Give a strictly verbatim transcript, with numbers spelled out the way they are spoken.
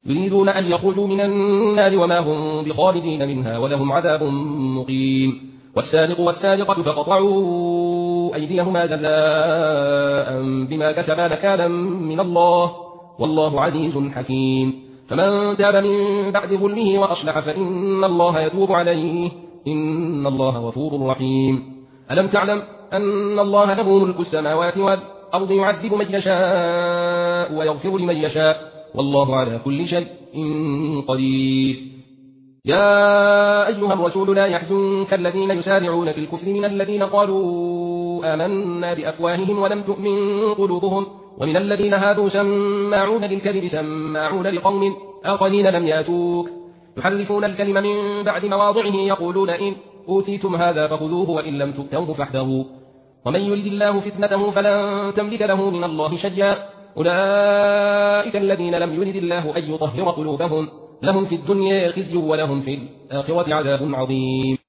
يريدون أن يخرجوا من النار وما هم بخالدين منها ولهم عذاب مقيم والسارق والسارقة فقطعوا أيديهما جزاء بما كسبا نكالا من الله والله عزيز حكيم فمن تاب من بعد ظلمه وأصلح فإن الله يتوب عليه إن الله غفور رحيم ألم تعلم أن الله له ملك السماوات والأرض يعذب من يشاء ويغفر لمن يشاء والله على كل شيء قدير يا أيها الرسول لا يحزنك الذين يسارعون في الكفر من الذين قالوا آمنا بأفواههم ولم تؤمن قلوبهم ومن الذين هادوا سماعون للكذب سماعون لقوم آخرين لم ياتوك يحرفون الكلم من بعد مواضعه يقولون إن أوتيتم هذا فخذوه وإن لم تؤتوه فاحذروا ومن يرد الله فتنته فلن تملك له من الله شيئا أولئك الذين لم يرد الله أن يطهر قلوبهم لهم في الدنيا خزي ولهم في الآخرة عذاب عظيم.